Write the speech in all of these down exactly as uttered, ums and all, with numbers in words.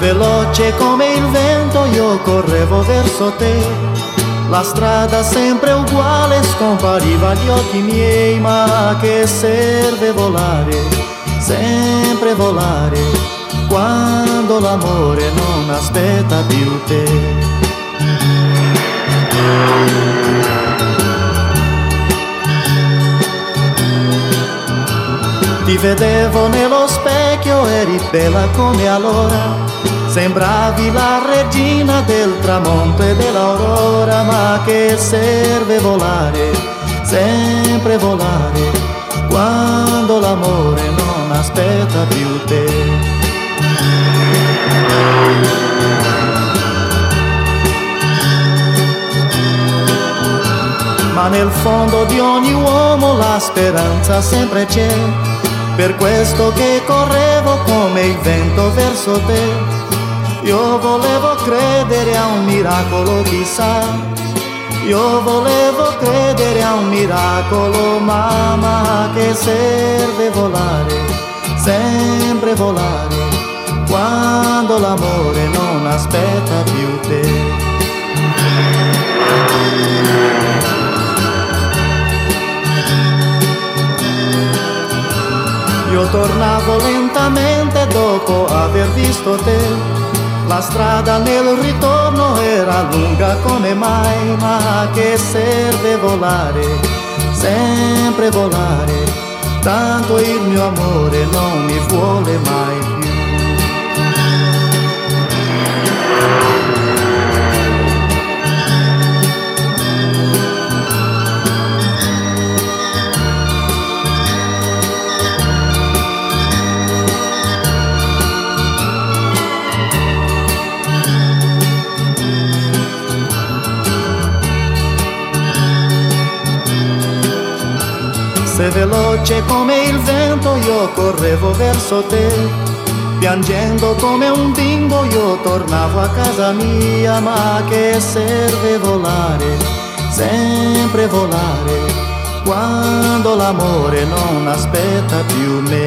veloce come il vento io correvo verso te. La strada sempre uguale scompariva agli occhi miei, ma che serve volare, sempre volare, quando l'amore non aspetta più te. Ti vedevo nello specchio, eri bella come allora, sembravi la regina del tramonto e dell'aurora, ma che serve volare, sempre volare, quando l'amore non aspetta più te. Ma nel fondo di ogni uomo la speranza sempre c'è, per questo che correvo come il vento verso te. Io volevo credere a un miracolo, chissà, io volevo credere a un miracolo, mamma, che serve volare, sempre volare, quando l'amore non aspetta più te. Io tornavo lentamente dopo aver visto te, la strada nel ritorno era lunga come mai, ma che serve volare, sempre volare, tanto il mio amore non mi vuole mai più. Se veloce come il vento io correvo verso te, piangendo come un bimbo io tornavo a casa mia, ma che serve volare, sempre volare, quando l'amore non aspetta più me.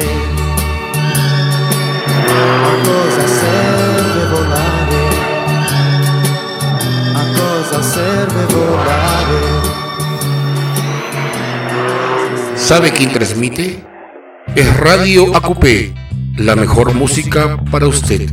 A cosa serve volare? A cosa serve volare? ¿Sabe quién transmite? Es Radio A Q P, la mejor música para usted.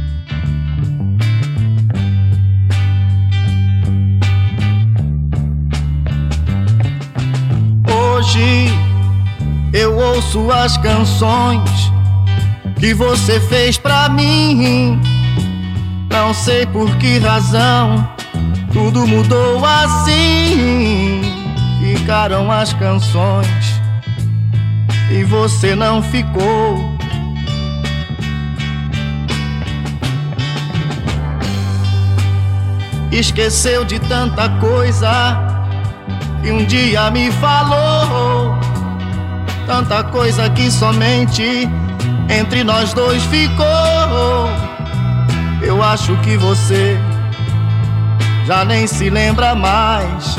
Hoje eu ouço as canções que você fez pra mim. Não sei por que razão tudo mudou assim. Ficaram as canções e você não ficou. Esqueceu de tanta coisa que um dia me falou, tanta coisa que somente entre nós dois ficou. Eu acho que você já nem se lembra mais.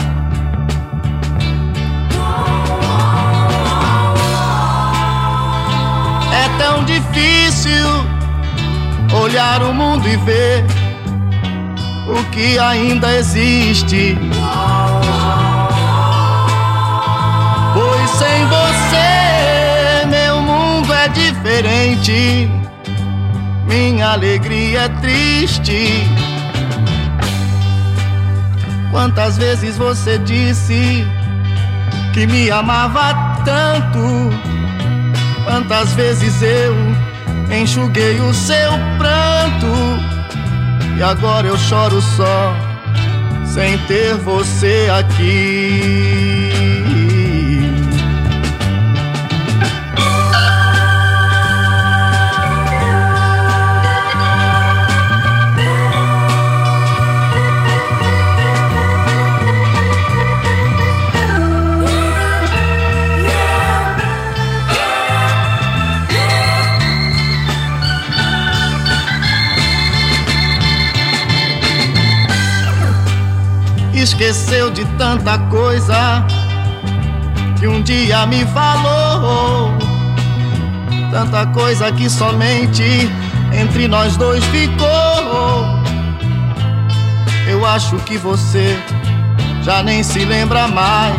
É tão difícil olhar o mundo e ver o que ainda existe. Pois sem você meu mundo é diferente, minha alegria é triste. Quantas vezes você disse que me amava tanto, quantas vezes eu enxuguei o seu pranto, e agora eu choro só, sem ter você aqui. Esqueceu de tanta coisa que um dia me falou, tanta coisa que somente entre nós dois ficou. Eu acho que você já nem se lembra mais.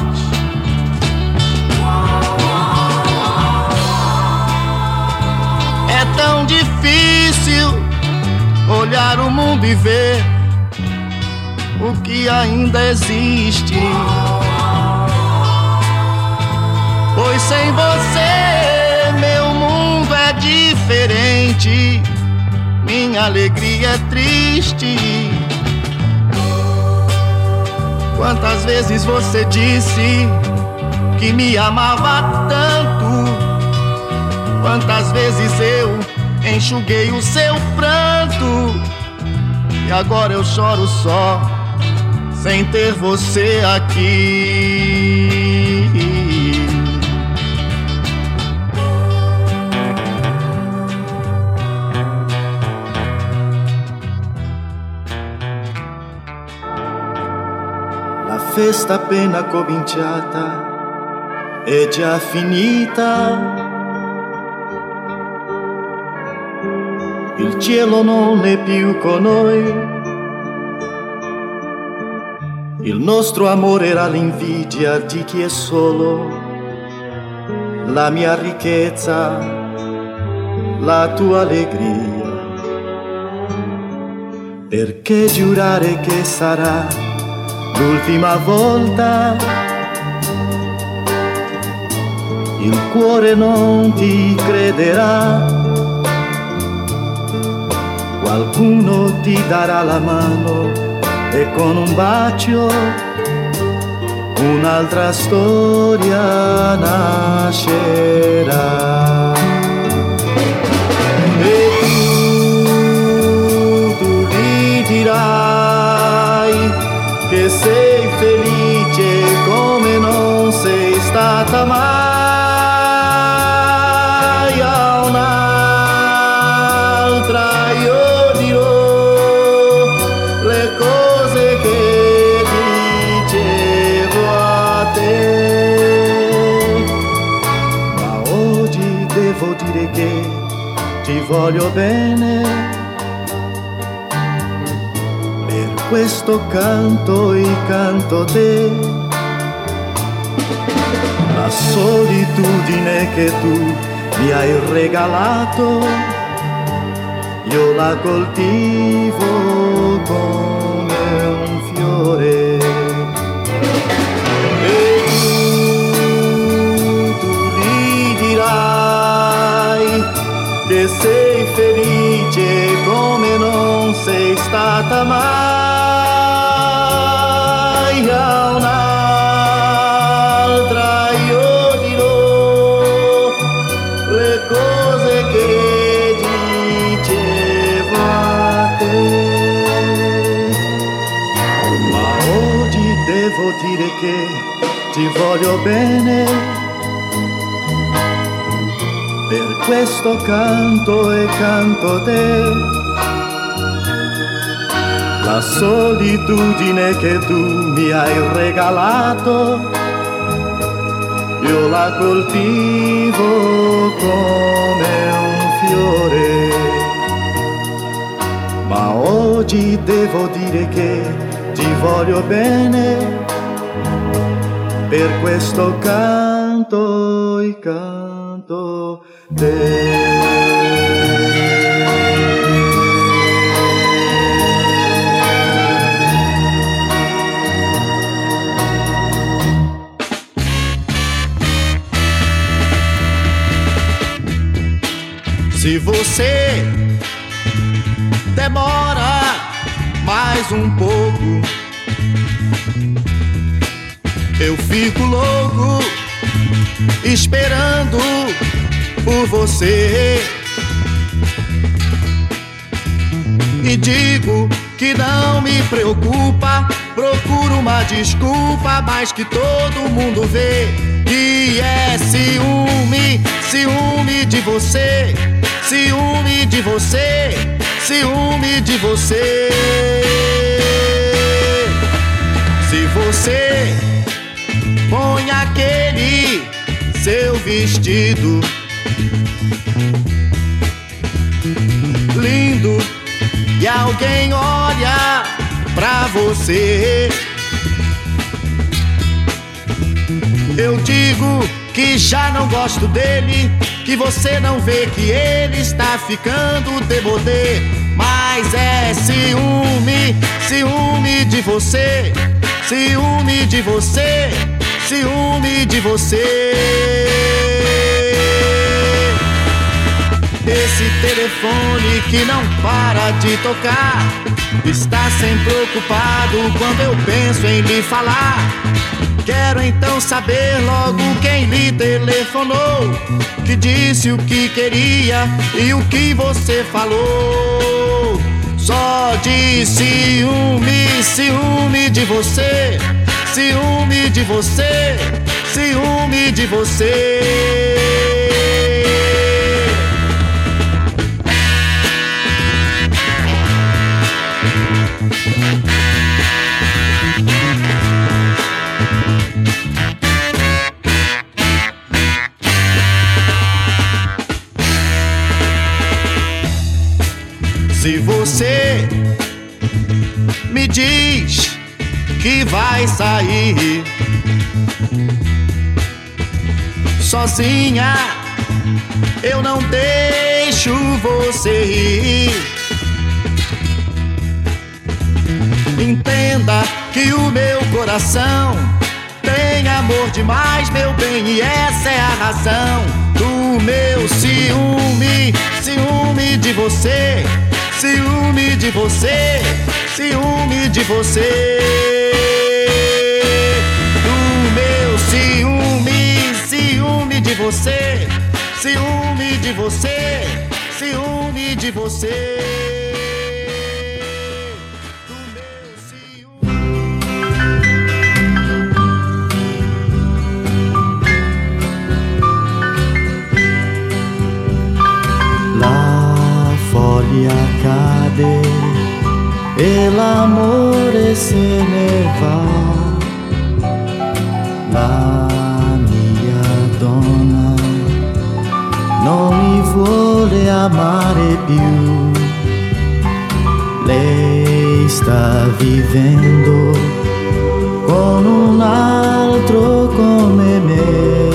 É tão difícil olhar o mundo e ver o que ainda existe. Pois sem você meu mundo é diferente, minha alegria é triste. Quantas vezes você disse que me amava tanto? Quantas vezes eu enxuguei o seu pranto? E agora eu choro só, sem ter você aqui. La festa appena cominciata è già finita. Il cielo non è più con noi. Il nostro amore era l'invidia di chi è solo. La mia ricchezza, la tua allegria. Perché giurare che sarà l'ultima volta? Il cuore non ti crederà. Qualcuno ti darà la mano e con un bacio un'altra storia nascerà. E tu, tu gli dirai che sei felice come non sei stata mai. A un'altra io che ti voglio bene, per questo canto e canto te. La solitudine che tu mi hai regalato, io la coltivo come un fiore. E tu, tu gli dirai che sei felice come non sei stata mai. A un'altra io dirò le cose che dicevo a te. Ma oggi devo dire che ti voglio bene, per questo canto e canto te. La solitudine che tu mi hai regalato, io la coltivo come un fiore. Ma oggi devo dire che ti voglio bene, per questo canto e canto te. Se você demora mais um pouco, eu fico louco esperando por você. E digo que não me preocupa, procuro uma desculpa, mas que todo mundo vê que é ciúme, ciúme de você, ciúme de você, ciúme de você. Se você põe aquele seu vestido e alguém olha pra você. Eu digo que já não gosto dele, que você não vê que ele está ficando demodê. Mas é ciúme, ciúme de você, ciúme de você, ciúme de você. Esse telefone que não para de tocar está sempre ocupado quando eu penso em lhe falar. Quero então saber logo quem lhe telefonou, que disse o que queria e o que você falou. Só de ciúme, ciúme de você, ciúme de você, ciúme de você. Se você me diz que vai sair sozinha, eu não deixo você ir. Entenda que o meu coração tem amor demais, meu bem, e essa é a razão do meu ciúme, ciúme de você, ciúme de você, ciúme de você. Do meu ciúme, ciúme de você, ciúme de você, ciúme de você. Cade e l'amore se ne va, la mia donna non mi vuole amare più. Lei sta vivendo con un altro come me,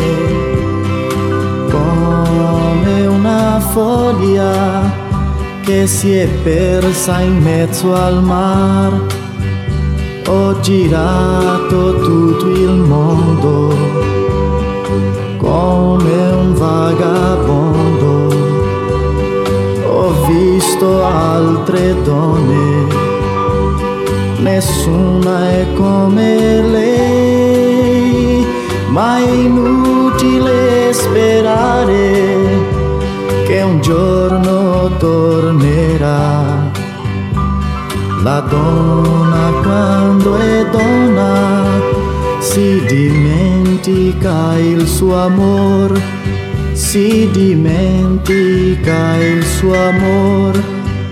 come una foglia che si è persa in mezzo al mar. Ho girato tutto il mondo come un vagabondo, ho visto altre donne, nessuna è come lei, ma è inutile sperare che un giorno tornerà. La donna quando è donna si dimentica il suo amor, si dimentica il suo amor.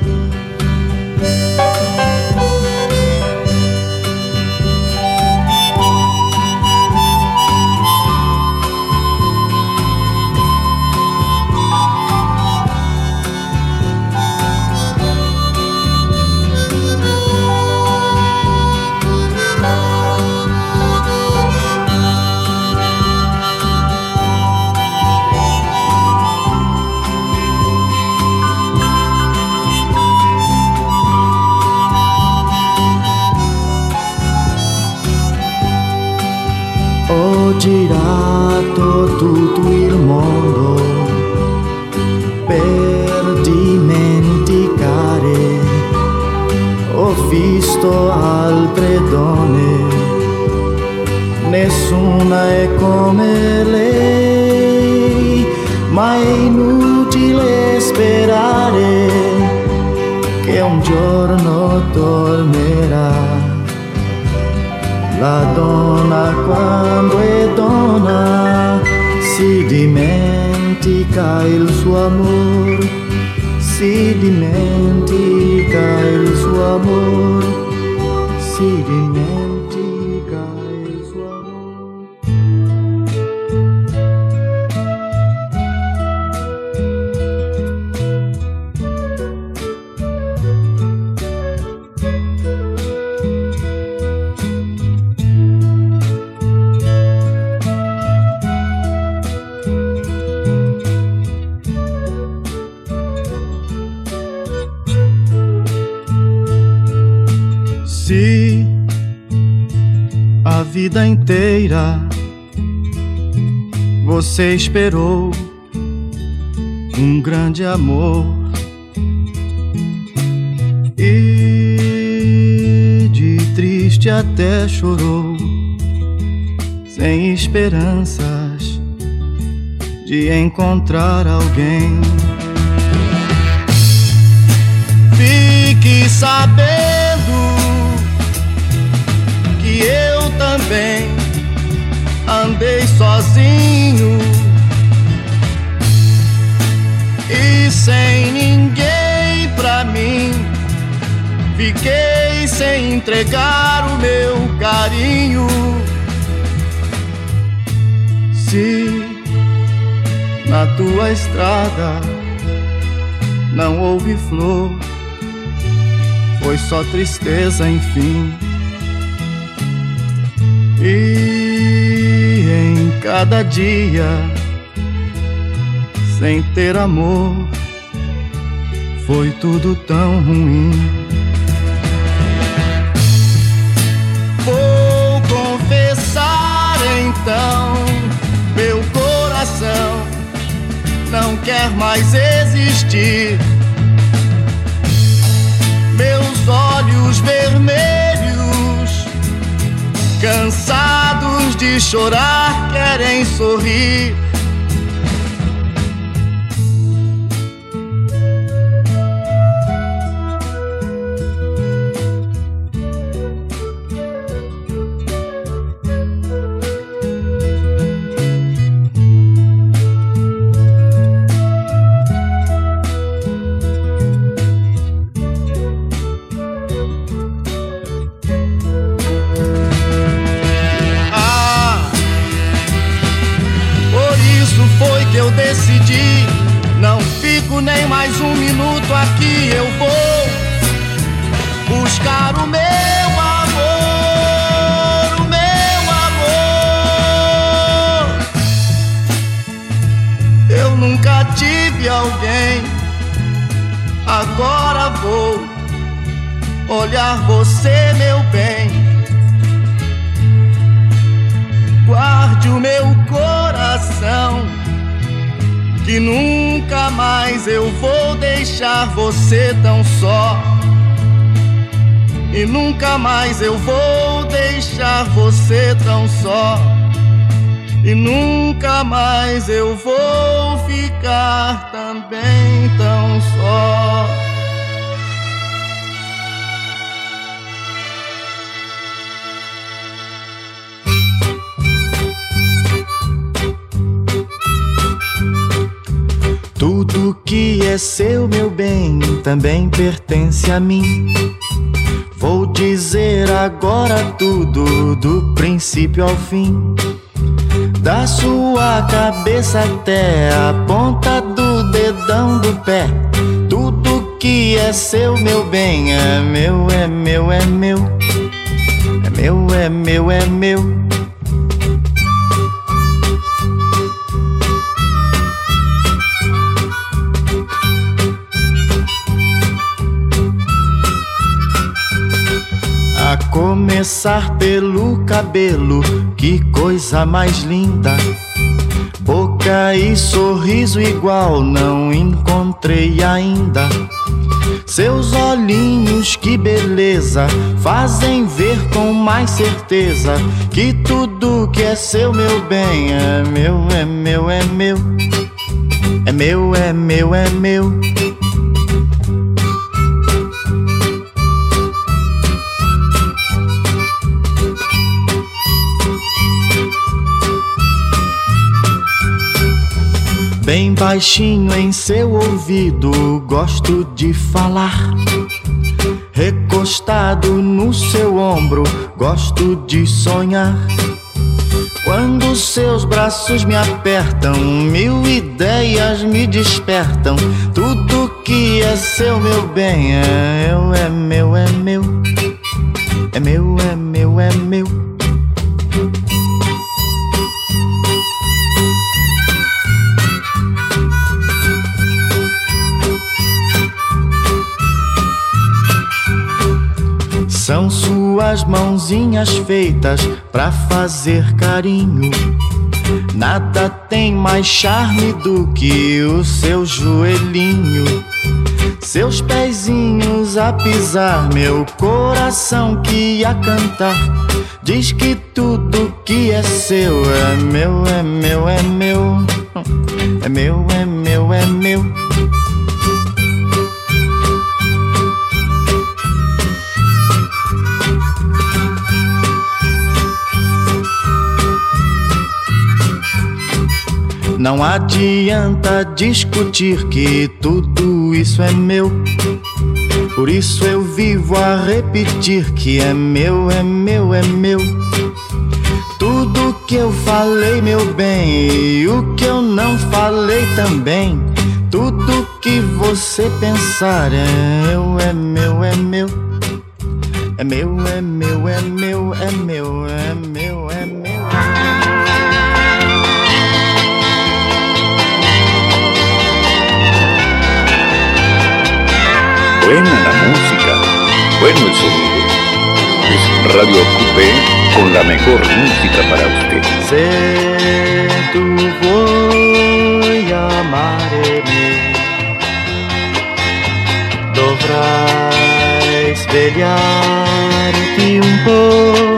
Ho girato tutto il mondo per dimenticare, ho visto altre donne, nessuna è come lei, ma è inutile sperare che un giorno tornerà. La donna quando è donna si dimentica il suo amor, si dimentica il suo amor, si dimentica il suo amor. Se a vida inteira você esperou um grande amor e de triste até chorou, sem esperanças de encontrar alguém, fique sabendo que eu também andei sozinho e sem ninguém pra mim. Fiquei sem entregar o meu carinho. Se na tua estrada não houve flor, foi só tristeza, enfim. E em cada dia, sem ter amor, foi tudo tão ruim. Vou confessar então, meu coração não quer mais existir. Meus olhos vermelhos, cansados de chorar, querem sorrir. Eu decidi, não fico nem mais um minuto aqui. Eu vou buscar o meu amor, o meu amor. Eu nunca tive alguém, agora vou olhar você, meu bem. Guarde o meu coração, que nunca mais eu vou deixar você tão só. E nunca mais eu vou deixar você tão só. E nunca mais eu vou ficar também tão só. Tudo que é seu, meu bem, também pertence a mim. Vou dizer agora tudo, do princípio ao fim. Da sua cabeça até a ponta do dedão do pé. Tudo que é seu, meu bem, é meu, é meu, é meu. É meu, é meu, é meu. A começar pelo cabelo, que coisa mais linda. Boca e sorriso igual não encontrei ainda. Seus olhinhos, que beleza, fazem ver com mais certeza que tudo que é seu, meu bem, é meu, é meu, é meu. É meu, é meu, é meu. Bem baixinho em seu ouvido gosto de falar. Recostado no seu ombro gosto de sonhar. Quando seus braços me apertam, mil ideias me despertam. Tudo que é seu, meu bem, é eu, é meu, é meu. É meu, é meu, é meu. São suas mãozinhas feitas pra fazer carinho. Nada tem mais charme do que o seu joelhinho. Seus pezinhos a pisar, meu coração que a cantar. Diz que tudo que é seu é meu, é meu, é meu. É meu, é meu, é meu. Não adianta discutir que tudo isso é meu. Por isso eu vivo a repetir que é meu, é meu, é meu. Tudo que eu falei, meu bem, e o que eu não falei também. Tudo que você pensar é meu, é meu, é meu. É meu, é meu, é meu, é meu, é meu, é meu. Buena la música, bueno el sonido. Es Radio Acupé con la mejor música para usted. Se tu vuoi amarmi, dovrai svegliarti un po',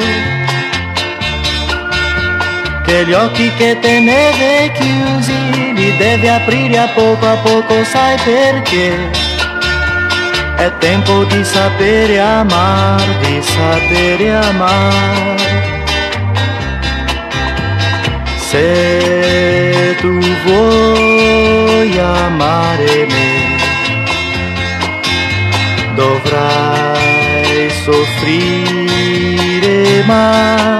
che gli occhi che tenevi chiusi li devi aprire a poco a poco, sai perché? È tempo di sapere amar, di sapere amar. Se tu vuoi amare me, dovrai soffrire, ma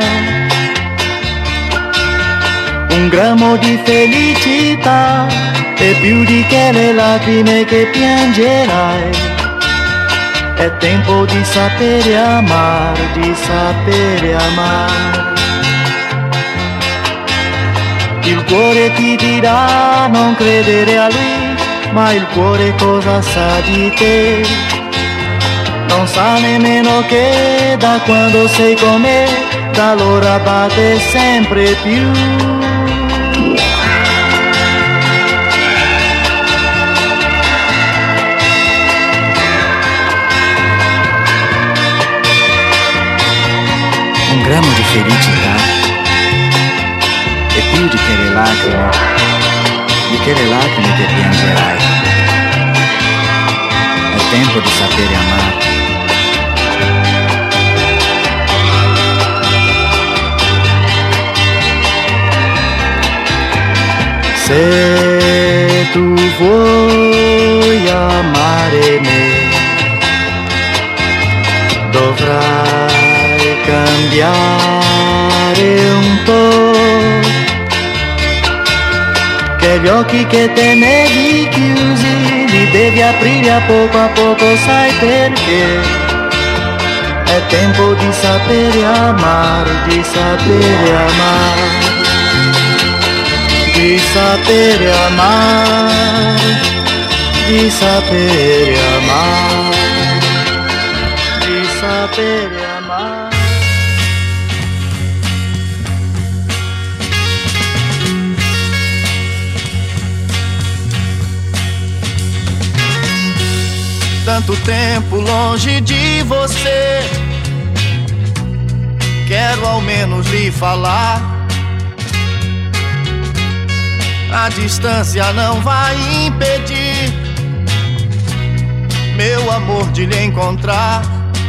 un grammo di felicità è più di che le lacrime che piangerai. È tempo di sapere amar, di sapere amar. Il cuore ti dirà non credere a lui, ma il cuore cosa sa di te? Non sa nemmeno che da quando sei con me, da allora batte sempre più. Un grammo di felicità è più di che le lacrime, di che le lacrime che piangerai. È tempo di sapere amare. Se tu vuoi amare me, dovrai cambiare un po', che gli occhi che tenevi chiusi li devi aprire a poco a poco, sai perché? È tempo di sapere amare, di sapere amare, di sapere amare, di sapere amare, di sapere amare. Tanto tempo longe de você, quero ao menos lhe falar. A distância não vai impedir meu amor de lhe encontrar.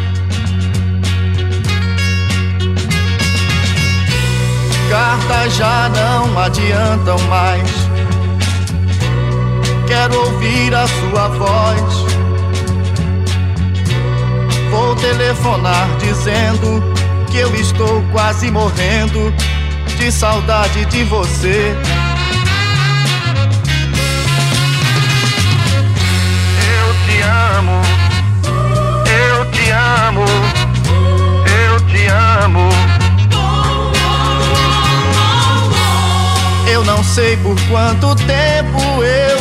Cartas já não adiantam mais, quero ouvir a sua voz. Vou telefonar dizendo que eu estou quase morrendo de saudade de você. Eu te amo, eu te amo, eu te amo. Eu não sei por quanto tempo eu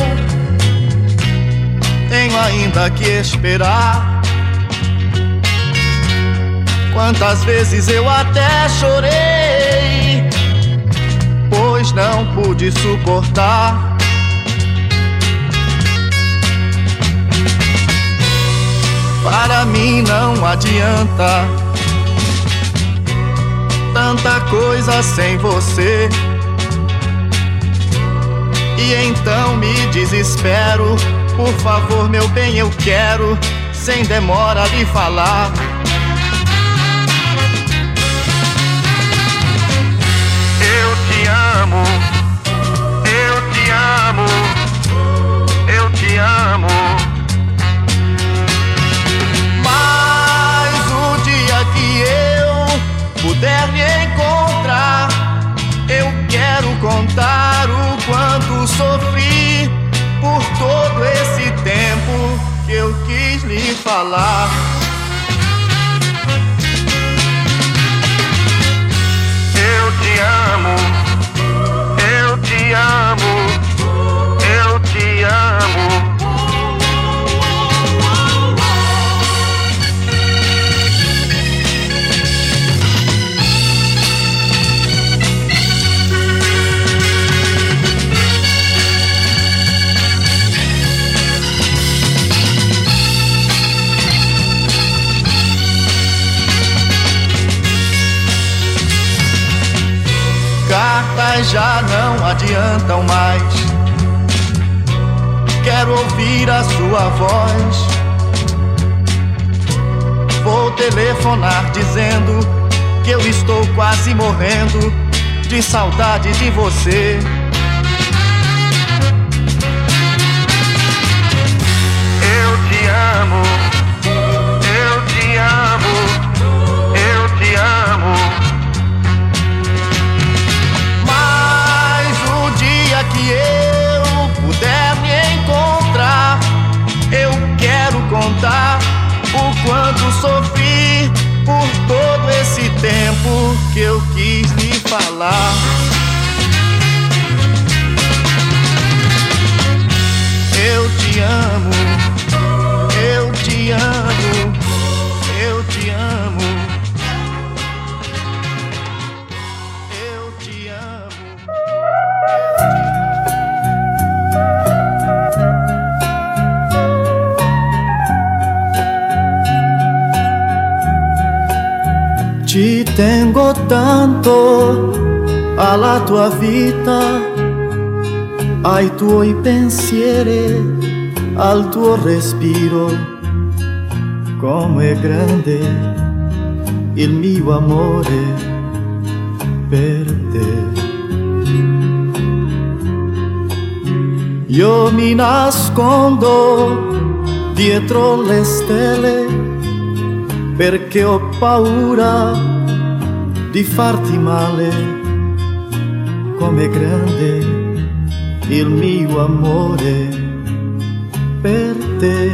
tenho ainda que esperar. Quantas vezes eu até chorei, pois não pude suportar. Para mim não adianta tanta coisa sem você. E então me desespero. Por favor, meu bem, eu quero, sem demora, lhe falar. Eu te amo, eu te amo, eu te amo. Mas o dia que eu puder me encontrar, eu quero contar o quanto sofri por todo esse tempo que eu quis lhe falar. Eu te amo, eu te amo, eu te amo. Cartas já não adiantam mais. Quero ouvir a sua voz. Vou telefonar dizendo que eu estou quase morrendo de saudade de você. Eu te amo, eu te amo, eu te amo. Que eu puder me encontrar, eu quero contar o quanto sofri por todo esse tempo que eu quis lhe falar. Eu te amo, eu te amo, eu te amo, eu te amo. Ti tengo tanto alla tua vita, ai tuoi pensieri, al tuo respiro. Come è grande il mio amore per te. Io mi nascondo dietro le stelle perché ho paura di farti male. Com'è grande il mio amore per te.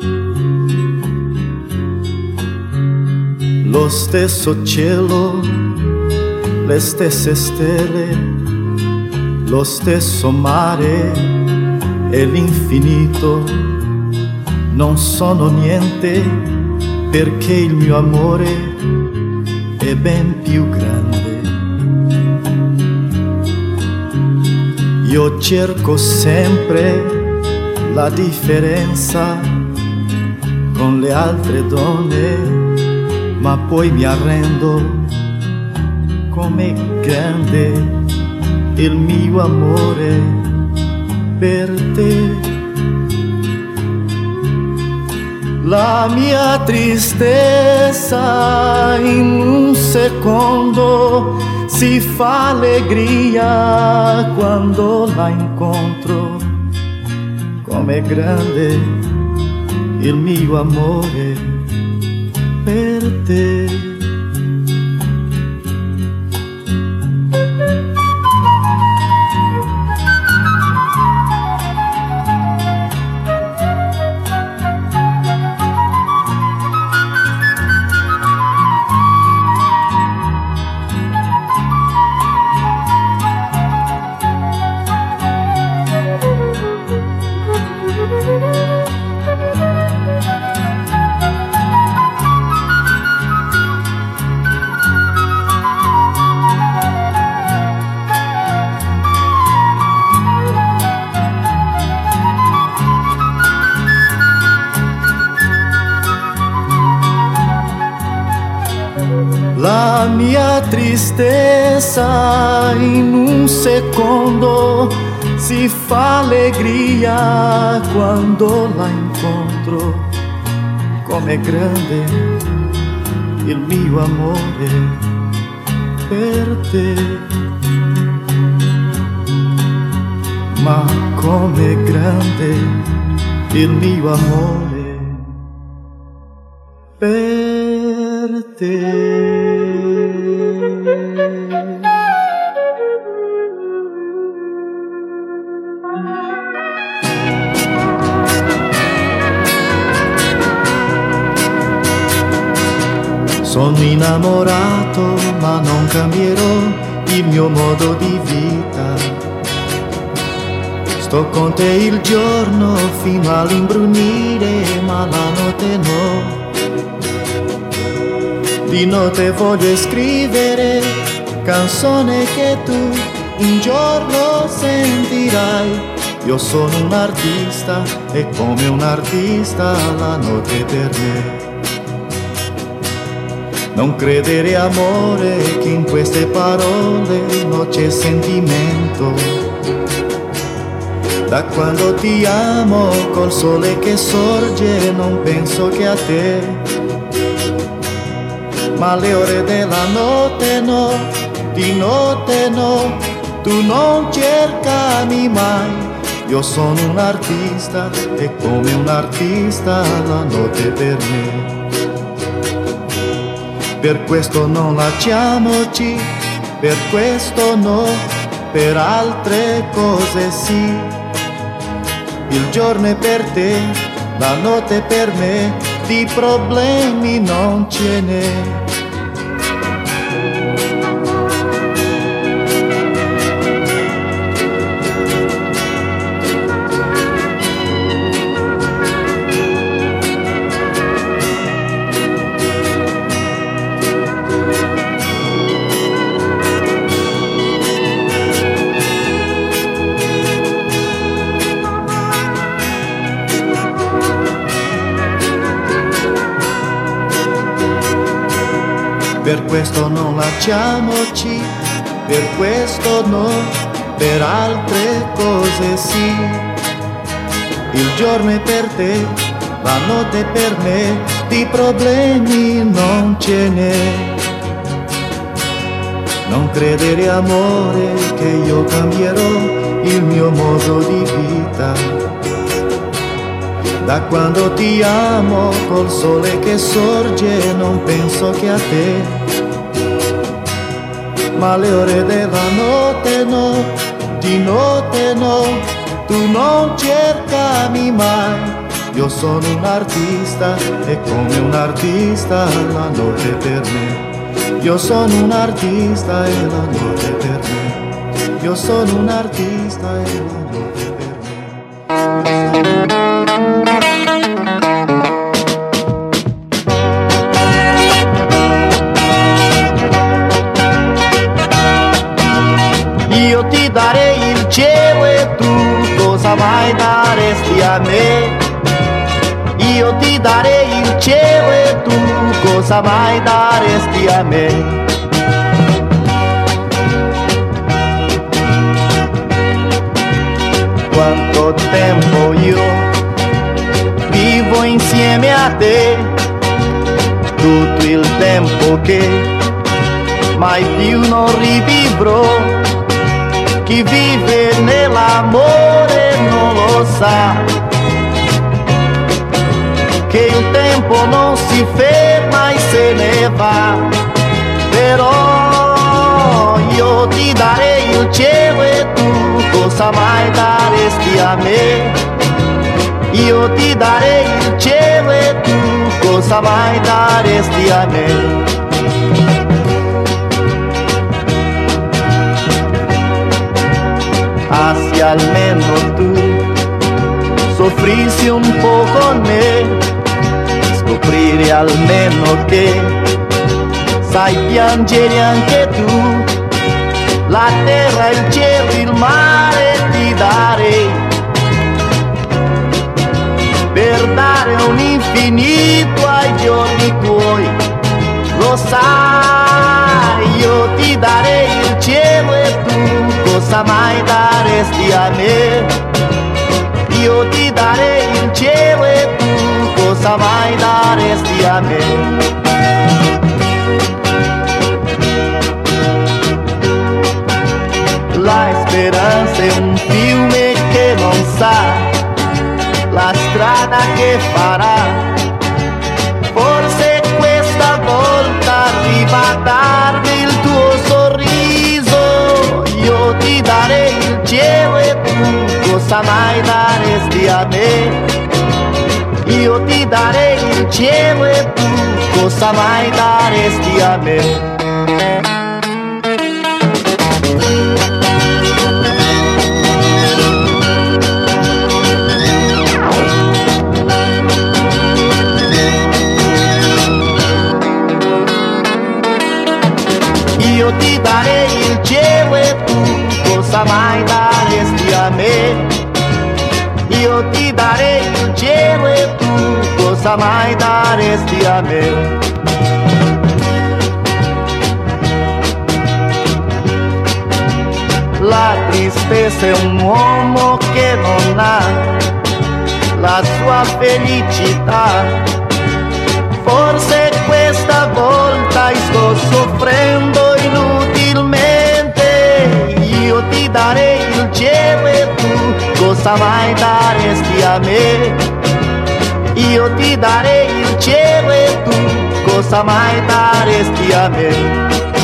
Lo stesso cielo, le stesse stelle, lo stesso mare e l'infinito non sono niente, perché il mio amore è ben più grande. Io cerco sempre la differenza con le altre donne, ma poi mi arrendo. Com'è grande il mio amore per te. La mia tristezza in un secondo si fa allegria quando la incontro. Com'è grande il mio amore per te. La mia tristezza in un secondo si fa allegria quando la incontro. Com'è grande il mio amore per te, ma com'è grande il mio amore per te. Sono innamorato ma non cambierò il mio modo di vita. Sto con te il giorno fino all'imbrunire, ma la notte no. Di notte voglio scrivere canzone che tu un giorno sentirai. Io sono un artista e come un artista la notte per me. Non credere amore che in queste parole non c'è sentimento. Da quando ti amo col sole che sorge non penso che a te, ma le ore della notte no, di notte no, tu non cercami mai. Io sono un artista e come un artista la notte per me. Per questo non lasciamoci, per questo no, per altre cose sì. Il giorno è per te, la notte è per me, di problemi non ce n'è. Per questo non lasciamoci, per questo no, per altre cose sì. Il giorno è per te, la notte è per me, di problemi non ce n'è. Non credere amore che io cambierò il mio modo di vita. Da quando ti amo col sole che sorge non penso che a te, ma le ore della notte no, di notte no, tu non cercami mai. Io sono un artista e come un artista la notte è per me. Io sono un artista e la notte è per me. Io sono un artista e la notte è per me. Io ti darei il cielo e tu cosa mai daresti a me? Io ti darei il cielo e tu cosa mai daresti a me? Quanto tempo io vivo insieme a te, tutto il tempo che mai più non rivivrò. Chi vive nell'amore non lo sa, che il tempo non si ferma e se ne va. Però io ti darei il cielo e tu cosa mai daresti a me? Io ti darei il cielo e tu cosa mai daresti a me? Ah, se almeno tu soffrissi un po' con me, scoprire almeno che sai piangere anche tu. La terra, il cielo, il mare ti darei, per dare un infinito ai giorni tuoi. Lo sai cosa mai daresti a me? Io ti darei il cielo e tu cosa mai daresti a me? La speranza è un fiume che non sa la strada che farà. Forse questa volta arriva a darmi il tuo sorriso. Io ti darei il cielo e tu cosa mai daresti a me? Io ti darei il cielo e tu cosa mai daresti a me? Io ti darei il cielo e tu cosa mai daresti a me? Io ti darei il cielo e tu cosa mai daresti a me? La tristezza è un uomo che non ha la sua felicità. Forse questa volta sto soffrendo inutilmente. Io ti darei il cielo e tu cosa mai daresti a me? Io ti darei il cielo e tu cosa mai daresti a me?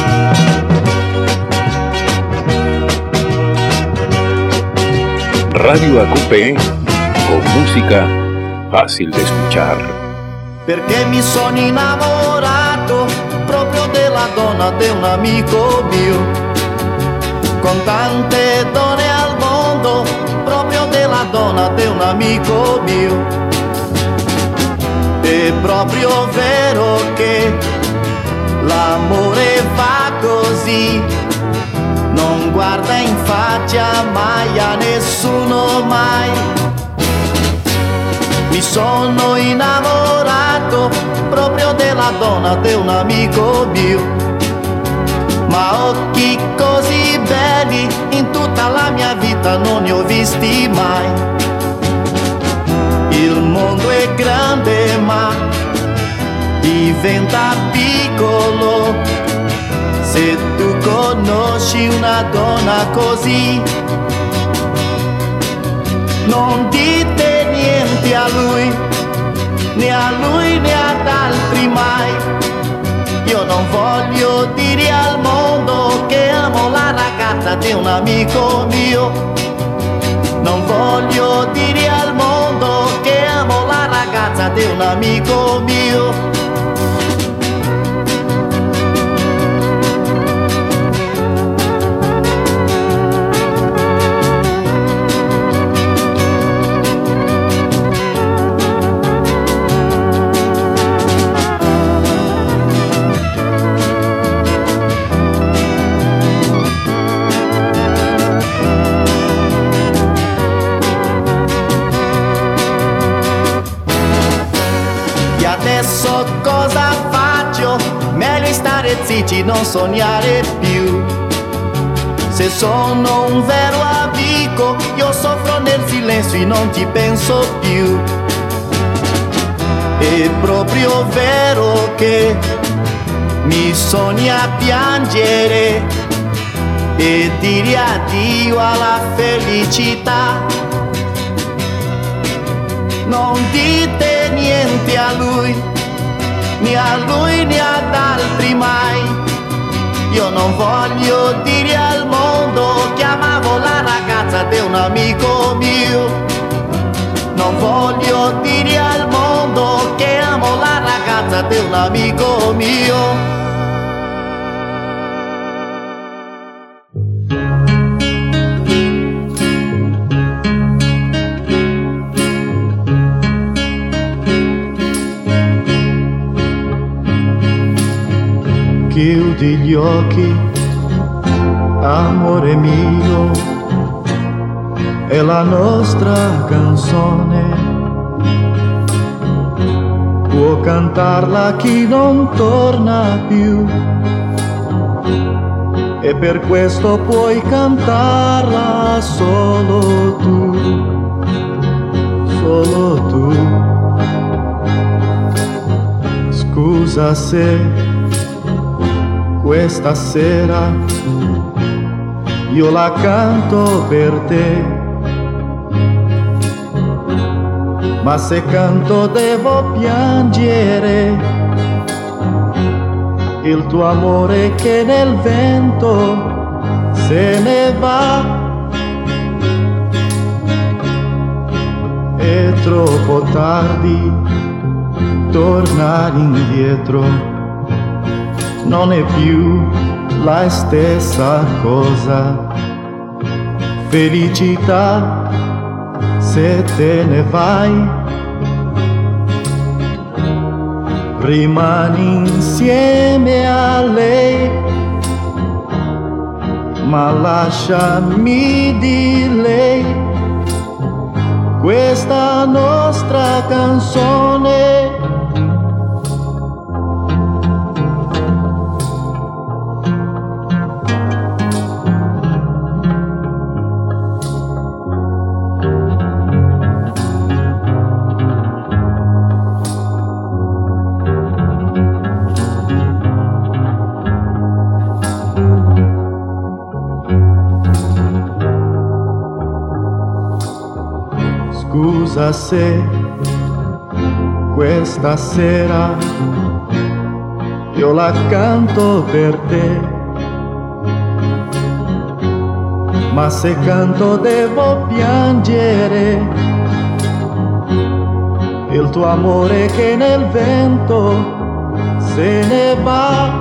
Radio A Q P, con música fácil de escuchar. Perché mi sono innamorato proprio della donna di un amico mio. Con tante donne al mondo, proprio della donna di un amico mio. È proprio vero che l'amore va così, non guarda in faccia mai a nessuno mai. Mi sono innamorato proprio della donna di un amico mio, ma occhi così belli in tutta la mia vita non ne ho visti mai. Il mondo è grande ma diventa piccolo se tu conosci una donna così. Non dite niente a lui, né a lui né ad altri mai. Io non voglio dire al mondo che amo la ragazza di un amico mio. Non voglio dire al mondo che amo la ragazza di un amico mio. Adesso cosa faccio? Meglio stare zitti, non sognare più. Se sono un vero amico, io soffro nel silenzio e non ti penso più. È proprio vero che mi sogna piangere e dire addio alla felicità. Non dite niente a lui, né a lui né ad altri mai. Io non voglio dire al mondo che amavo la ragazza di un amico mio. Non voglio dire al mondo che amo la ragazza di un amico mio. Chiudi gli occhi, amore mio, è la nostra canzone. Può cantarla chi non torna più. e per questo puoi cantarla solo tu, solo tu. Scusa se questa sera io la canto per te, ma se canto devo piangere il tuo amore che nel vento se ne va. È troppo tardi tornare indietro, non è più la stessa cosa. Felicità se te ne vai, rimani insieme a lei, ma lasciami di lei questa nostra canzone. Scusa se questa sera io la canto per te, ma se canto devo piangere il tuo amore che nel vento se ne va.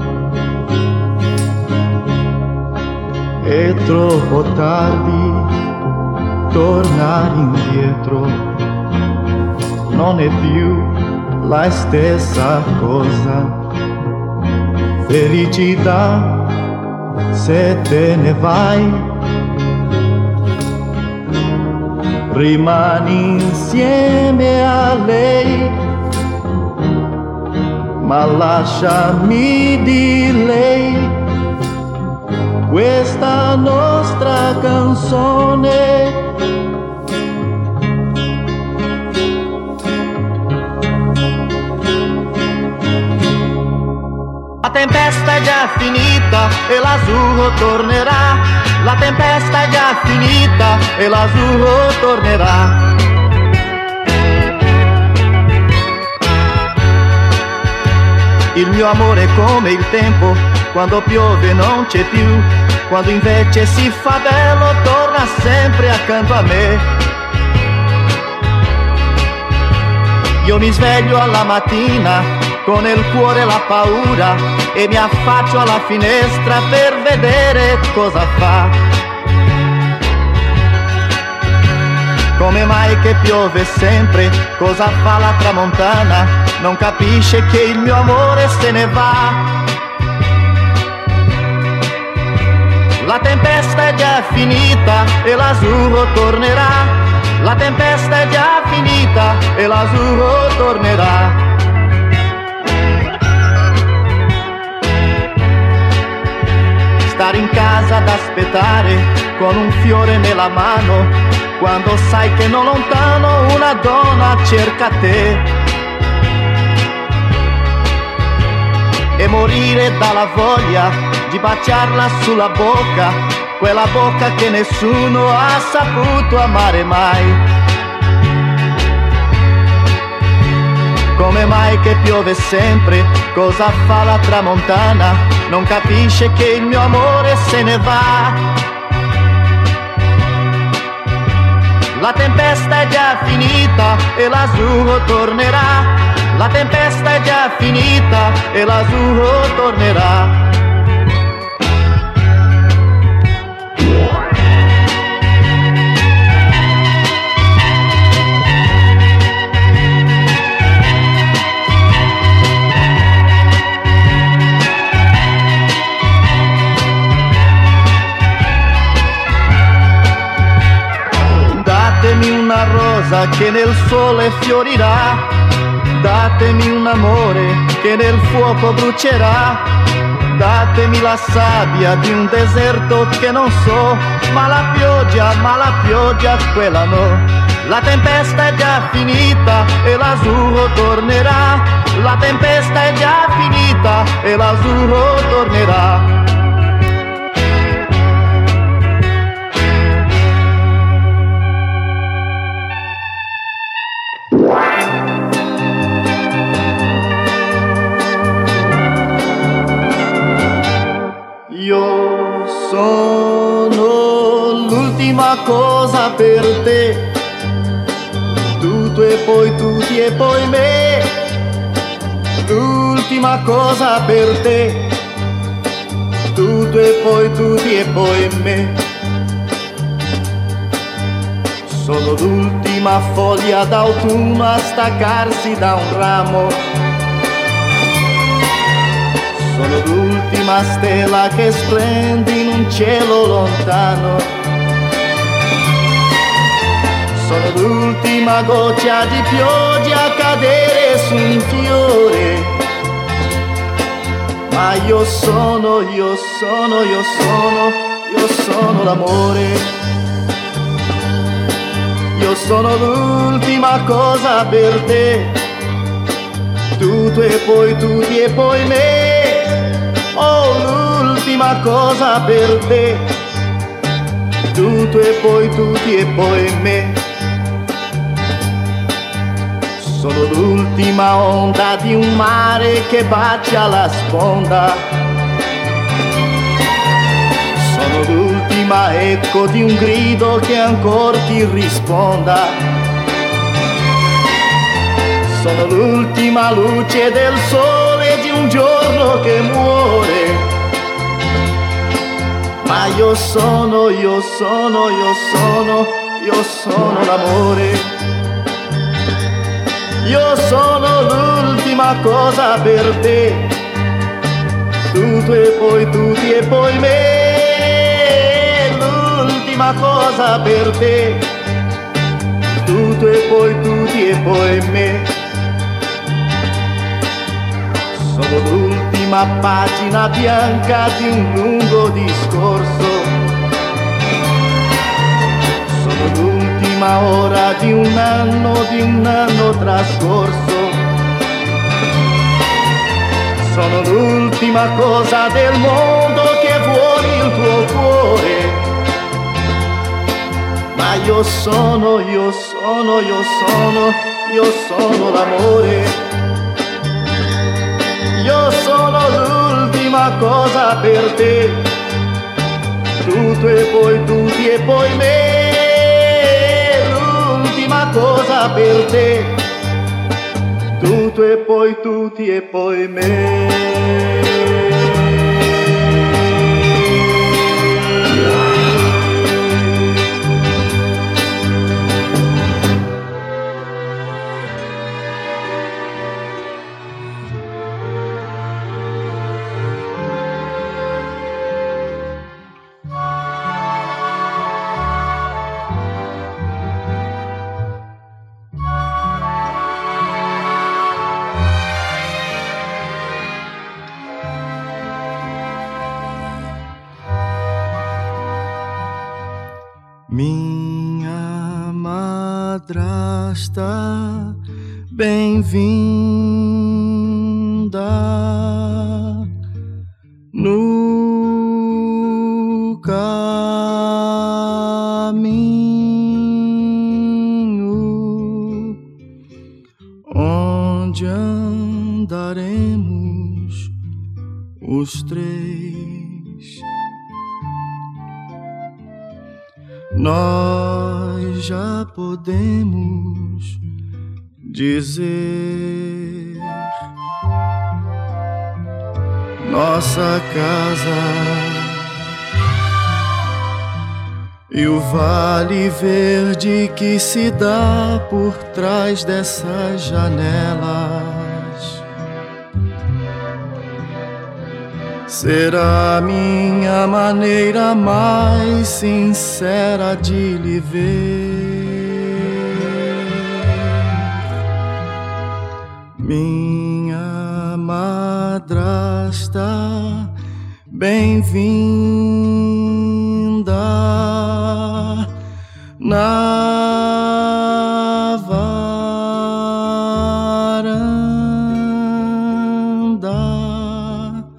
È troppo tardi tornare indietro, non è più la stessa cosa. Felicità se te ne vai, rimani insieme a lei, ma lasciami di lei questa nostra canzone. La tempesta è già finita e l'azzurro tornerà. La tempesta è già finita e l'azzurro tornerà. Il mio amore è come il tempo, quando piove non c'è più, quando invece si fa bello torna sempre accanto a me. Io mi sveglio alla mattina con nel cuore la paura e mi affaccio alla finestra per vedere cosa fa. Come mai che piove sempre? Cosa fa la tramontana? Non capisce che il mio amore se ne va. La tempesta è già finita e l'azzurro tornerà. La tempesta è già finita e l'azzurro tornerà. Stare in casa ad aspettare con un fiore nella mano, quando sai che non lontano una donna cerca te. E morire dalla voglia di baciarla sulla bocca, quella bocca che nessuno ha saputo amare mai. Come mai che piove sempre? Cosa fa la tramontana? Non capisce che il mio amore se ne va. La tempesta è già finita e l'azzurro tornerà. La tempesta è già finita e l'azzurro tornerà. Datemi una rosa che nel sole fiorirà, datemi un amore che nel fuoco brucerà, datemi la sabbia di un deserto che non so, ma la pioggia, ma la pioggia quella no. La tempesta è già finita e l'azzurro tornerà, la tempesta è già finita e l'azzurro tornerà. Io sono l'ultima cosa per te, tutto e poi tutti e poi me, l'ultima cosa per te, tutto e poi tutti e poi me. Sono l'ultima foglia d'autunno a staccarsi da un ramo, sono l'ultima stella che splende in un cielo lontano, sono l'ultima goccia di pioggia a cadere su un fiore. Ma io sono, io sono, io sono, io sono l'amore. Io sono l'ultima cosa per te, tutto e poi tutti e poi me. Oh, l'ultima cosa per te, tutto e poi tutti e poi me. Sono l'ultima onda di un mare che bacia la sponda, sono l'ultima eco di un grido che ancora ti risponda, sono l'ultima luce del sole di un giorno che muore. Ma io sono, io sono, io sono, io sono l'amore. Io sono l'ultima cosa per te, tutto e poi tutti e poi me, l'ultima cosa per te, tutto e poi tutti e poi me. Sono l'ultima pagina bianca di un lungo discorso, sono l'ultima ora di un anno, di un anno trascorso, sono l'ultima cosa del mondo che vuole il tuo cuore. Ma io sono, io sono, io sono, io sono l'amore. Io sono l'ultima cosa per te, tutto e poi tutti e poi me, l'ultima cosa per te, tutto e poi tutti e poi me. Minha madrasta, bem-vinda no caminho onde andaremos os três. Nós já podemos dizer nossa casa e o vale verde que se dá por trás dessas janelas será minha maneira mais sincera de lhe ver. Minha madrasta, bem-vinda na varanda,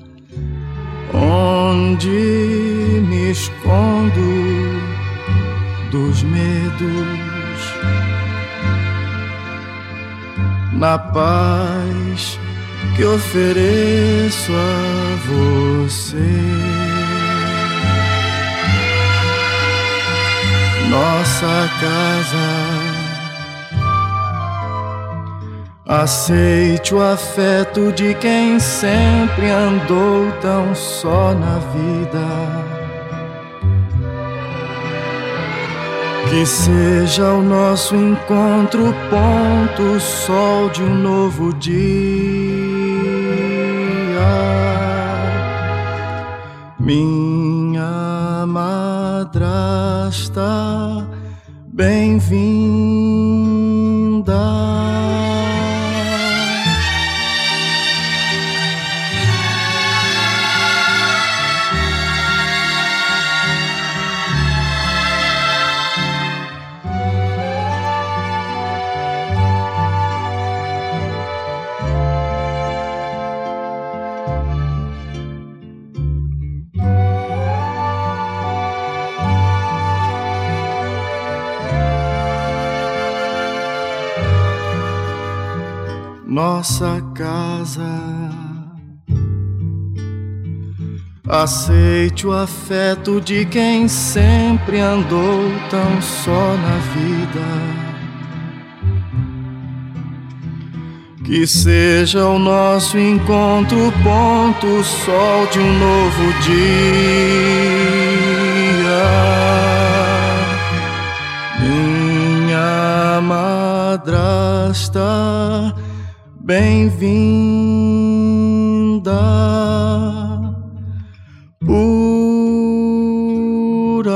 onde me escondo dos medos, na paz que ofereço a você. Nossa casa, aceite o afeto de quem sempre andou tão só na vida. Que seja o nosso encontro ponto, sol de um novo dia. Minha madrasta, bem-vinda. Nossa casa, aceite o afeto de quem sempre andou tão só na vida. Que seja o nosso encontro ponto, sol de um novo dia. Minha madrasta, bem-vinda por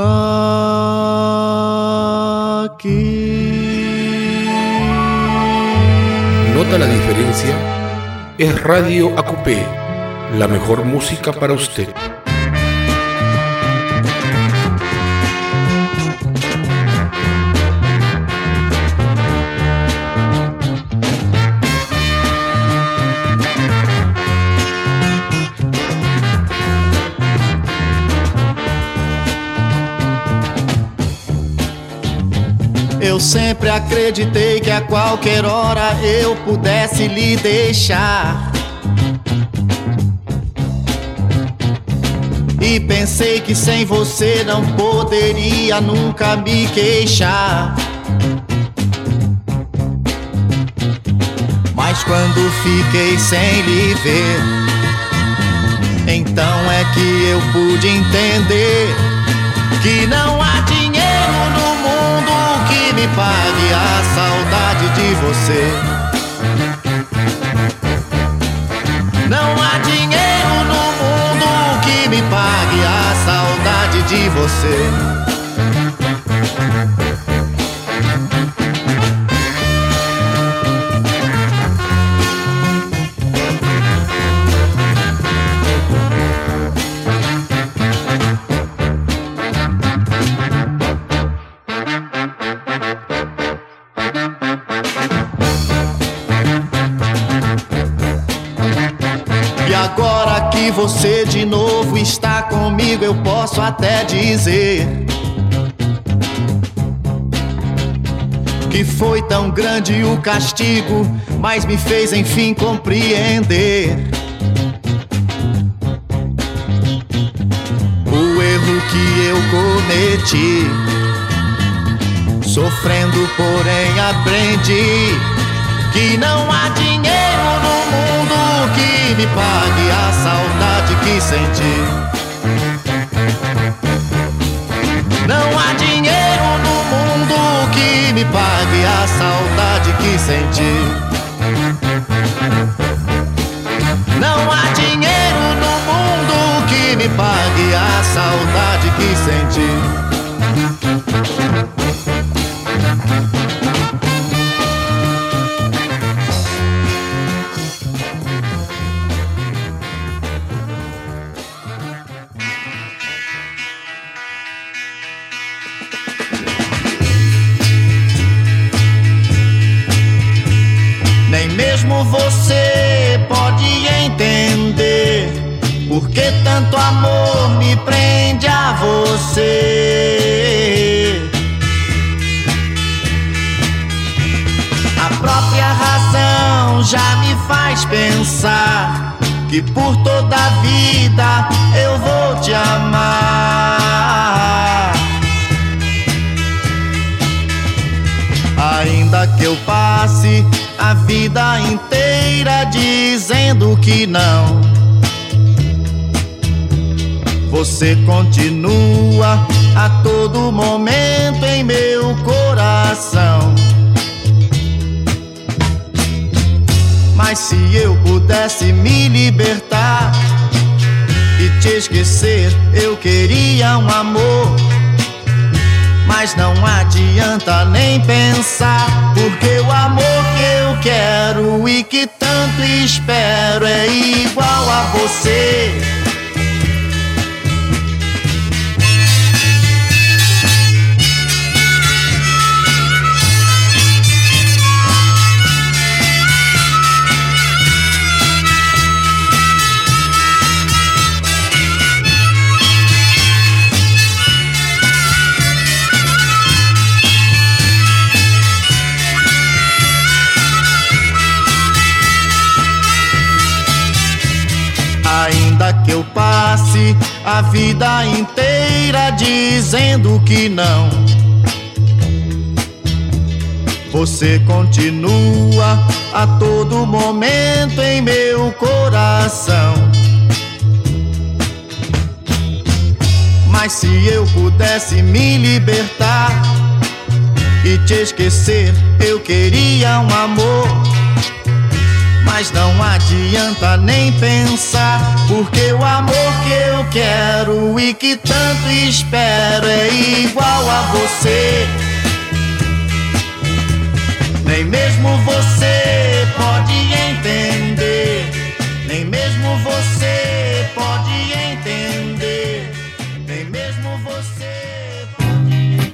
aqui. ¿Nota la diferencia? Es Radio A Q P, la mejor música para usted. Eu sempre acreditei que a qualquer hora eu pudesse lhe deixar. E pensei que sem você não poderia nunca me queixar. Mas quando fiquei sem lhe ver, então é que eu pude entender que não há dinheiro no mundo que me pague a saudade de você. Não há dinheiro no mundo que me pague a saudade de você. E agora que você de novo está comigo, eu posso até dizer que foi tão grande o castigo, mas me fez enfim compreender o erro que eu cometi. Sofrendo, porém aprendi que não há dinheiro no mundo que me pague a saudade que senti. Não há dinheiro no mundo que me pague a saudade que senti. Não há dinheiro no mundo que me pague a saudade que senti. você. A própria razão já me faz pensar que por toda a vida eu vou te amar. Ainda que eu passe a vida inteira dizendo que não, você continua a todo momento em meu coração. Mas se eu pudesse me libertar e te esquecer, eu queria um amor. Mas não adianta nem pensar, porque o amor que eu quero e que tanto espero é igual a você. Ainda que eu passe a vida inteira dizendo que não, você continua a todo momento em meu coração. Mas se eu pudesse me libertar e te esquecer, eu queria um amor. Mas não adianta nem pensar, porque o amor que eu quero e que tanto espero é igual a você. Nem mesmo você pode entender, nem mesmo você pode entender, nem mesmo você pode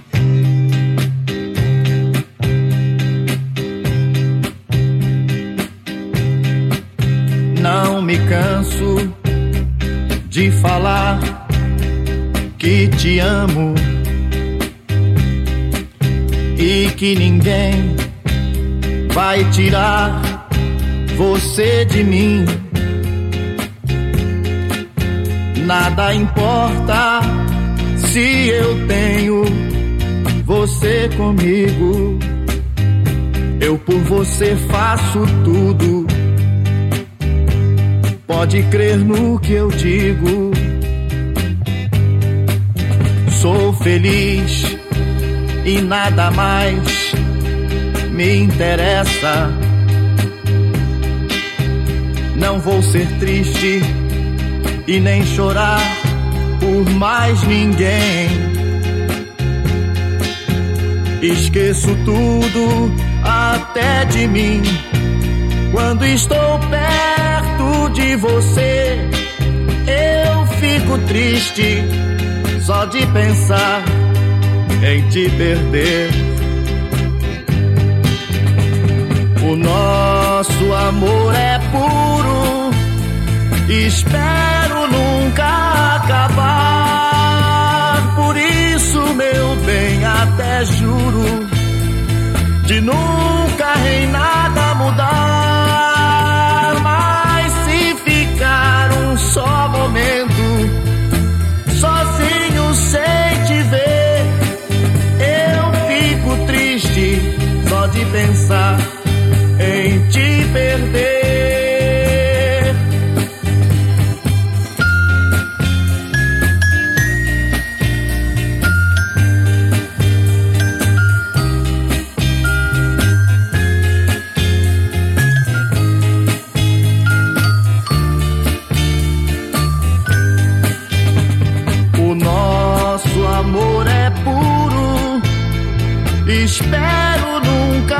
entender. Não me canso de falar que te amo e que ninguém vai tirar você de mim. Nada importa se eu tenho você comigo. Eu por você faço tudo. Pode crer no que eu digo. Sou feliz e nada mais me interessa. Não vou ser triste e nem chorar por mais ninguém. Esqueço tudo até de mim quando estou perto de você. Eu fico triste só de pensar em te perder. O nosso amor é puro, espero nunca acabar. Por isso, meu bem, até juro de nunca em nada mudar. Mas se ficar um só momento sozinho sem te ver, eu fico triste só de pensar em te perder. O nosso amor é puro, espero nunca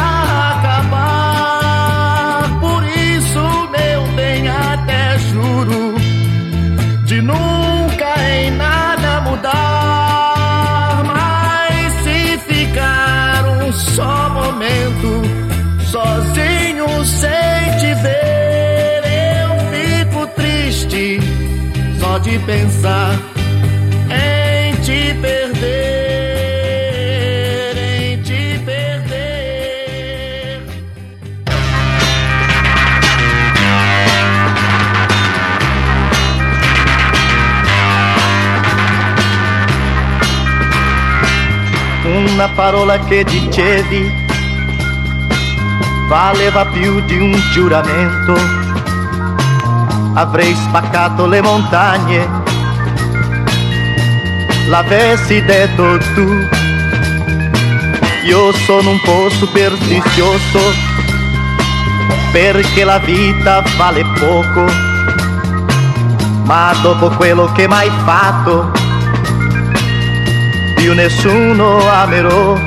acabar. Por isso, meu bem, até juro de nunca em nada mudar. Mas se ficar um só momento sozinho sem te ver, eu fico triste só de pensar em te perder, em te perder. Una parola che dicevi valeva più di un giuramento. Avrei spaccato le montagne, l'avessi detto tu. Io sono un po' superstizioso, perché la vita vale poco, ma dopo quello che m'hai fatto più nessuno amerò.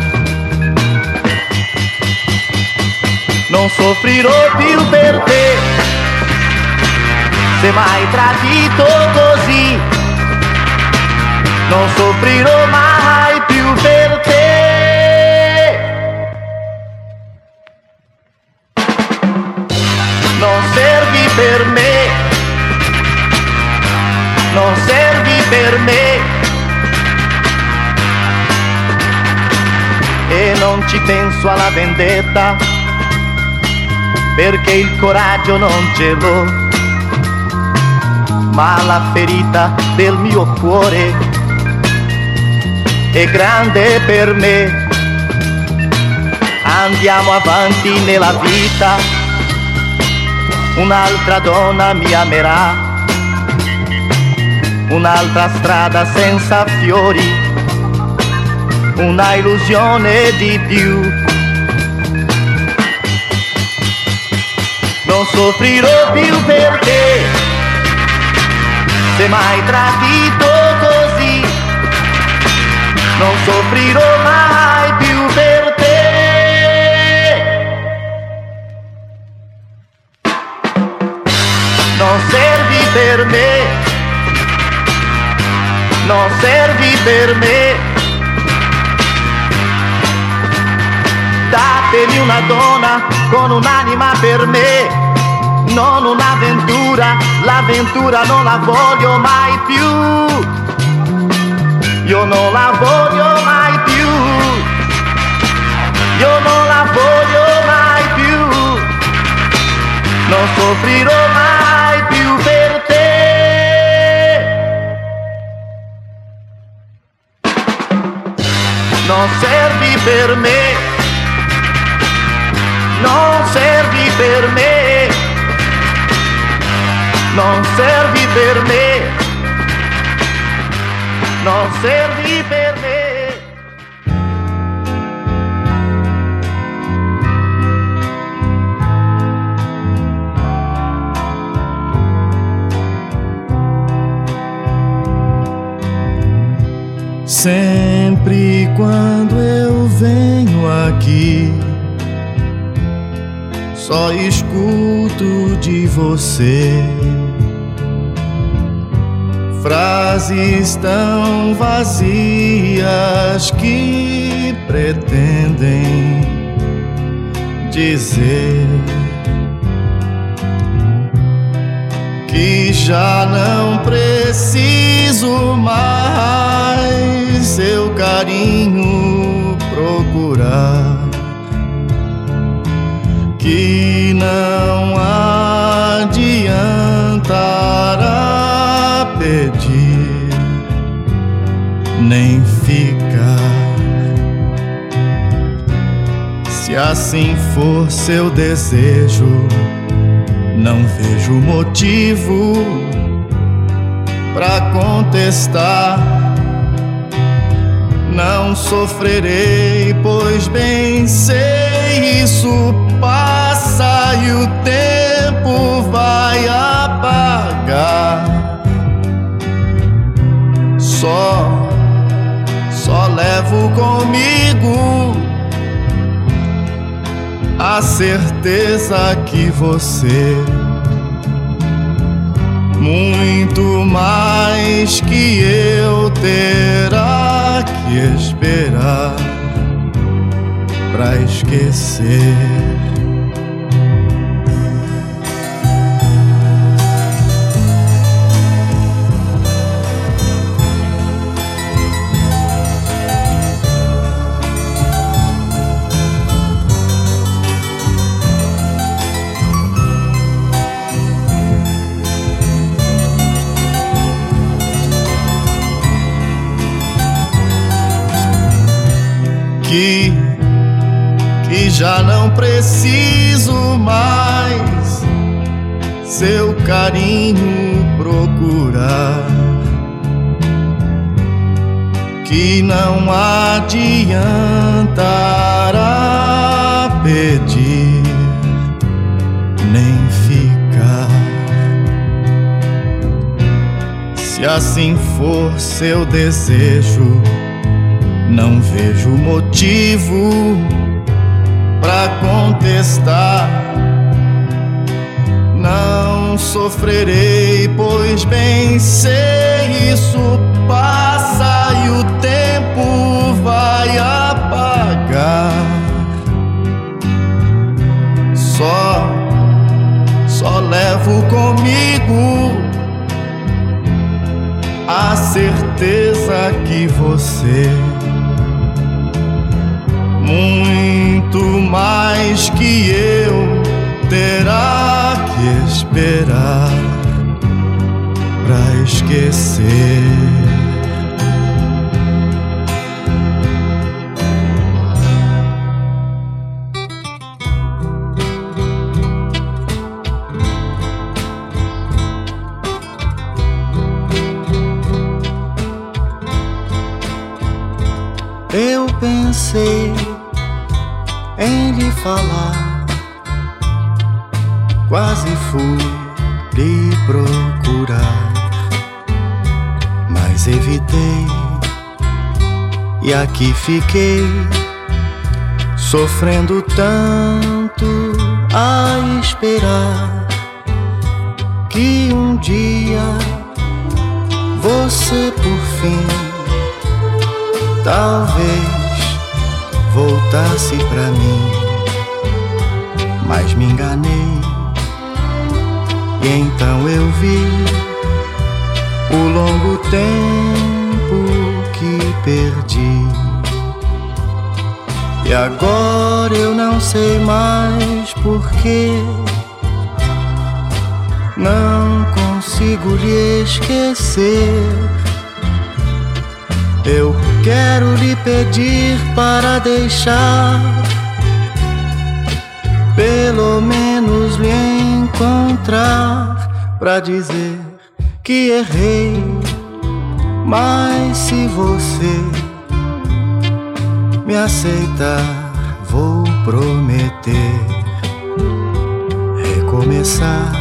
Non soffrirò più per te, se m'hai tradito così. Non soffrirò mai più per te. Non servi per me, non servi per me. E non ci penso alla vendetta, perché il coraggio non ce l'ho, ma la ferita del mio cuore è grande per me. Andiamo avanti nella vita, un'altra donna mi amerà, un'altra strada senza fiori, una illusione di più. Non soffrirò più per te, se m'hai tradito così. Non soffrirò mai più per te. Non servi per me, non servi per me. Datemi una donna con un'anima per me, non un'avventura, l'avventura non la voglio mai più. Io non la voglio mai più, io non la voglio mai più. Non soffrirò mai più per te. Non servi per me, non servi per me, non servi per me, non servi per me. Sempre quando eu venho aqui, só escuto de você frases tão vazias que pretendem dizer que já não preciso mais seu carinho procurar, que não adiantará pedir nem ficar. Se assim for seu desejo, não vejo motivo pra contestar. Não sofrerei, pois bem sei isso passa e o tempo vai apagar. Só, só levo comigo a certeza que você, muito mais que eu, terá que esperar pra esquecer. que, que já não preciso mais seu carinho procurar, que não adiantará pedir nem ficar. Se assim for seu desejo, não vejo motivo pra contestar. Não sofrerei, pois bem sei isso passa e o tempo vai apagar. Só, só levo comigo a certeza que você, muito mais que eu, terá que esperar pra esquecer. Eu pensei em lhe falar, quase fui lhe procurar, mas evitei e aqui fiquei, sofrendo tanto a esperar que um dia você por fim talvez voltasse pra mim, mas me enganei. E então eu vi o longo tempo que perdi. E agora eu não sei mais porquê, não consigo lhe esquecer. Eu quero lhe pedir para deixar, pelo menos lhe encontrar, pra dizer que errei. Mas se você me aceitar, vou prometer recomeçar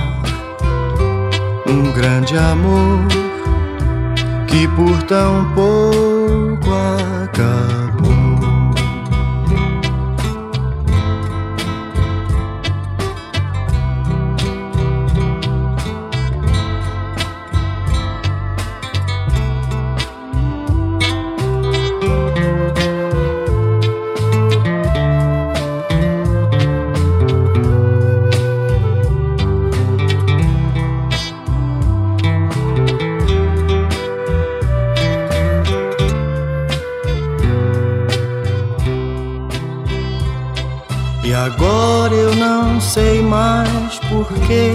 um grande amor que por tão pouco acabou. E agora eu não sei mais porquê,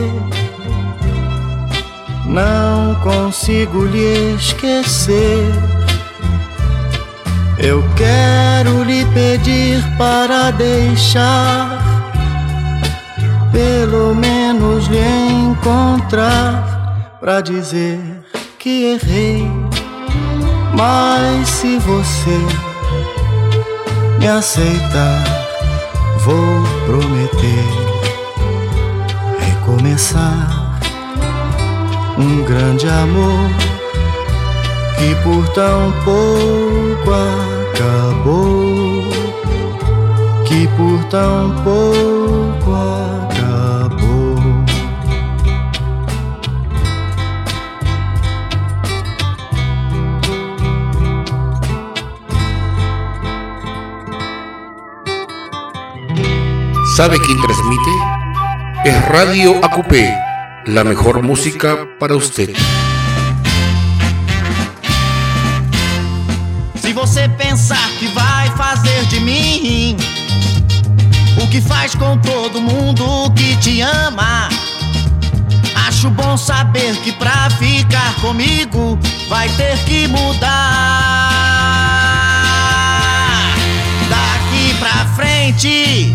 não consigo lhe esquecer. Eu quero lhe pedir para deixar, pelo menos lhe encontrar, pra dizer que errei. Mas se você me aceitar, vou prometer recomeçar um grande amor que por tão pouco acabou, que por tão pouco acabou. ¿Sabe quién transmite? Es Radio A Q P, la mejor música para usted. Se você pensar que vai fazer de mim o que faz com todo mundo que te ama, acho bom saber que pra ficar comigo vai ter que mudar. Dá pra frente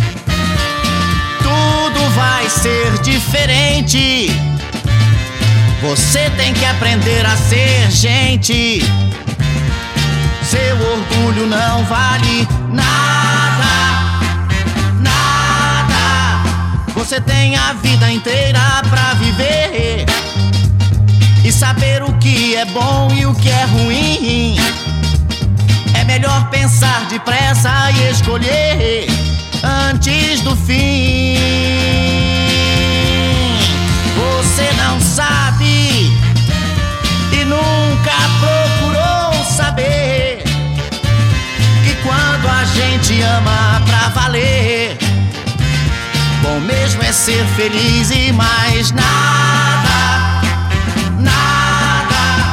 tudo vai ser diferente. Você tem que aprender a ser gente. Seu orgulho não vale nada, nada. Você tem a vida inteira pra viver e saber o que é bom e o que é ruim. É melhor pensar depressa e escolher antes do fim. Você não sabe e nunca procurou saber que quando a gente ama pra valer, bom mesmo é ser feliz e mais nada, nada.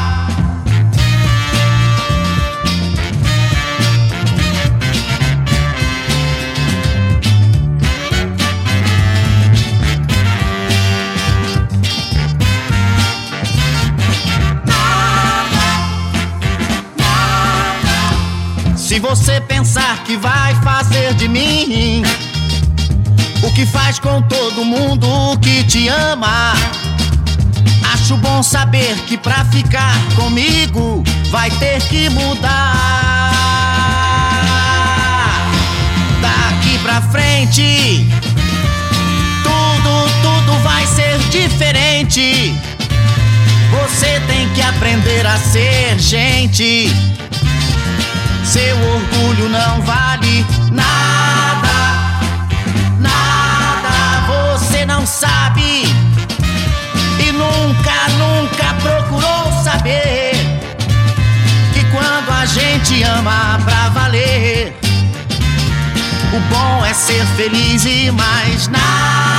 Se você pensar que vai fazer de mim o que faz com todo mundo que te ama, acho bom saber que pra ficar comigo vai ter que mudar. Daqui pra frente tudo, tudo vai ser diferente. Você tem que aprender a ser gente. Seu orgulho não vale nada, nada. Você não sabe e nunca, nunca procurou saber que quando a gente ama pra valer, o bom é ser feliz e mais nada.